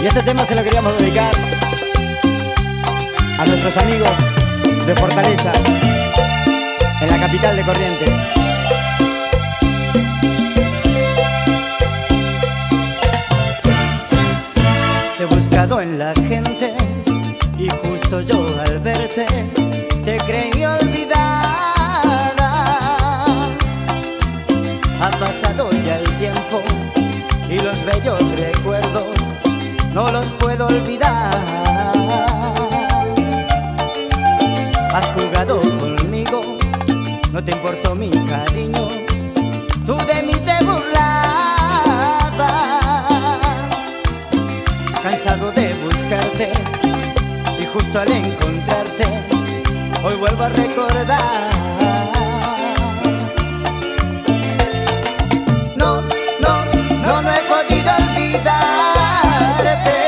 Y este tema se lo queríamos dedicar a nuestros amigos de Fortaleza, en la capital de Corrientes. Te he buscado en la gente y justo yo al verte te creí olvidada. Ha pasado ya el tiempo y los bellos recuerdos no los puedo olvidar. Has jugado conmigo, no te importó mi cariño, tú de mí te burlabas. Cansado de buscarte y justo al encontrarte hoy vuelvo a recordar. No he podido olvidarte.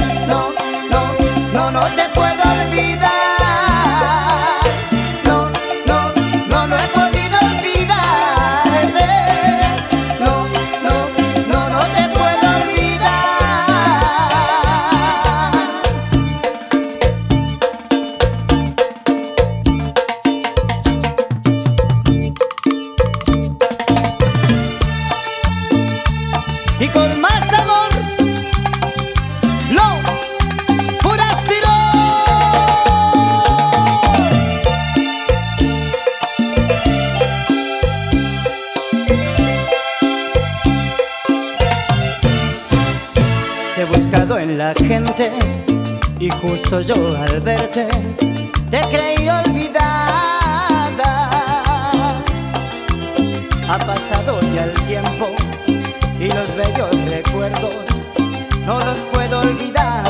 No te puedo olvidar. No he podido olvidarte. No te puedo olvidar. Y con más amor, los Forasteros. Te he buscado en la gente y justo yo al verte te creí olvidada. Ha pasado ya el tiempo y los bellos recuerdos no los puedo olvidar.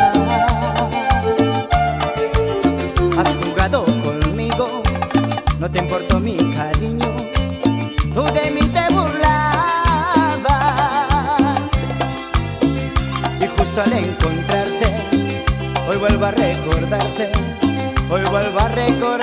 Has jugado conmigo, no te importó mi cariño, tú de mí te burlabas. Y justo al encontrarte, hoy vuelvo a recordarte, hoy vuelvo a recordar.